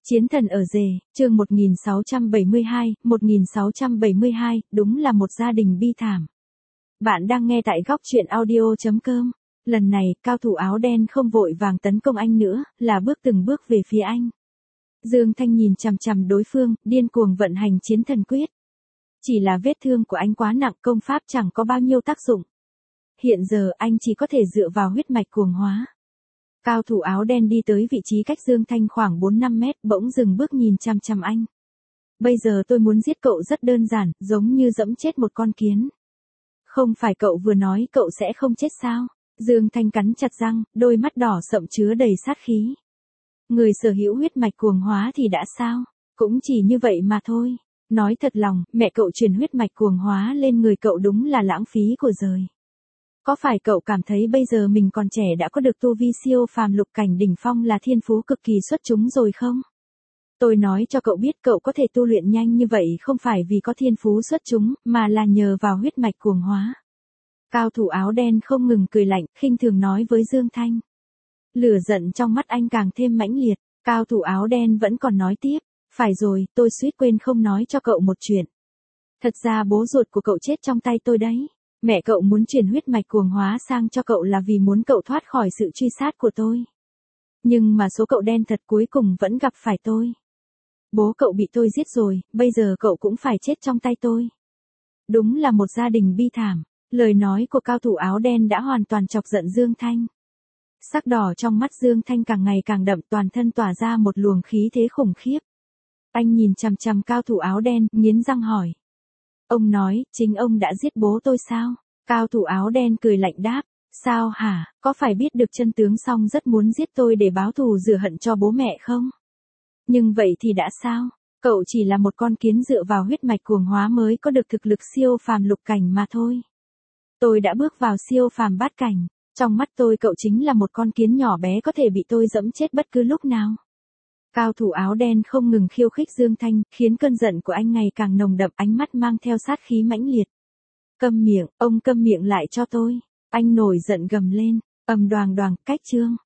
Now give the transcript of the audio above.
Chiến thần ở rể, chương 1672, đúng là một gia đình bi thảm. Bạn đang nghe tại góc truyện audio.com. Lần này, cao thủ áo đen không vội vàng tấn công anh nữa, là bước từng bước về phía anh. Dương Thanh nhìn chằm chằm đối phương, điên cuồng vận hành chiến thần quyết. Chỉ là vết thương của anh quá nặng, công pháp chẳng có bao nhiêu tác dụng. Hiện giờ anh chỉ có thể dựa vào huyết mạch cuồng hóa. Cao thủ áo đen đi tới vị trí cách Dương Thanh khoảng 4-5 mét, bỗng dừng bước nhìn chằm chằm anh. Bây giờ tôi muốn giết cậu rất đơn giản, giống như dẫm chết một con kiến. Không phải cậu vừa nói cậu sẽ không chết sao? Dương Thanh cắn chặt răng, đôi mắt đỏ sậm chứa đầy sát khí. Người sở hữu huyết mạch cuồng hóa thì đã sao? Cũng chỉ như vậy mà thôi. Nói thật lòng, mẹ cậu truyền huyết mạch cuồng hóa lên người cậu đúng là lãng phí của đời. Có phải cậu cảm thấy bây giờ mình còn trẻ đã có được tu vi siêu phàm lục cảnh đỉnh phong là thiên phú cực kỳ xuất chúng rồi không? Tôi nói cho cậu biết cậu có thể tu luyện nhanh như vậy không phải vì có thiên phú xuất chúng, mà là nhờ vào huyết mạch cuồng hóa. Cao thủ áo đen không ngừng cười lạnh, khinh thường nói với Dương Thanh. Lửa giận trong mắt anh càng thêm mãnh liệt, cao thủ áo đen vẫn còn nói tiếp. Phải rồi, tôi suýt quên không nói cho cậu một chuyện. Thật ra bố ruột của cậu chết trong tay tôi đấy. Mẹ cậu muốn truyền huyết mạch cuồng hóa sang cho cậu là vì muốn cậu thoát khỏi sự truy sát của tôi. Nhưng mà số cậu đen thật cuối cùng vẫn gặp phải tôi. Bố cậu bị tôi giết rồi, bây giờ cậu cũng phải chết trong tay tôi. Đúng là một gia đình bi thảm. Lời nói của cao thủ áo đen đã hoàn toàn chọc giận Dương Thanh. Sắc đỏ trong mắt Dương Thanh càng ngày càng đậm, toàn thân tỏa ra một luồng khí thế khủng khiếp. Anh nhìn chằm chằm cao thủ áo đen, nghiến răng hỏi. Ông nói, chính ông đã giết bố tôi sao? Cao thủ áo đen cười lạnh đáp. Sao hả, có phải biết được chân tướng xong rất muốn giết tôi để báo thù rửa hận cho bố mẹ không? Nhưng vậy thì đã sao? Cậu chỉ là một con kiến dựa vào huyết mạch cuồng hóa mới có được thực lực siêu phàm lục cảnh mà thôi. Tôi đã bước vào siêu phàm bát cảnh. Trong mắt tôi cậu chính là một con kiến nhỏ bé có thể bị tôi dẫm chết bất cứ lúc nào. Cao thủ áo đen không ngừng khiêu khích Dương Thanh, khiến cơn giận của anh ngày càng nồng đậm, ánh mắt mang theo sát khí mãnh liệt. Câm miệng, ông câm miệng lại cho tôi. Anh nổi giận gầm lên, ầm đoàng đoàng, cách chương.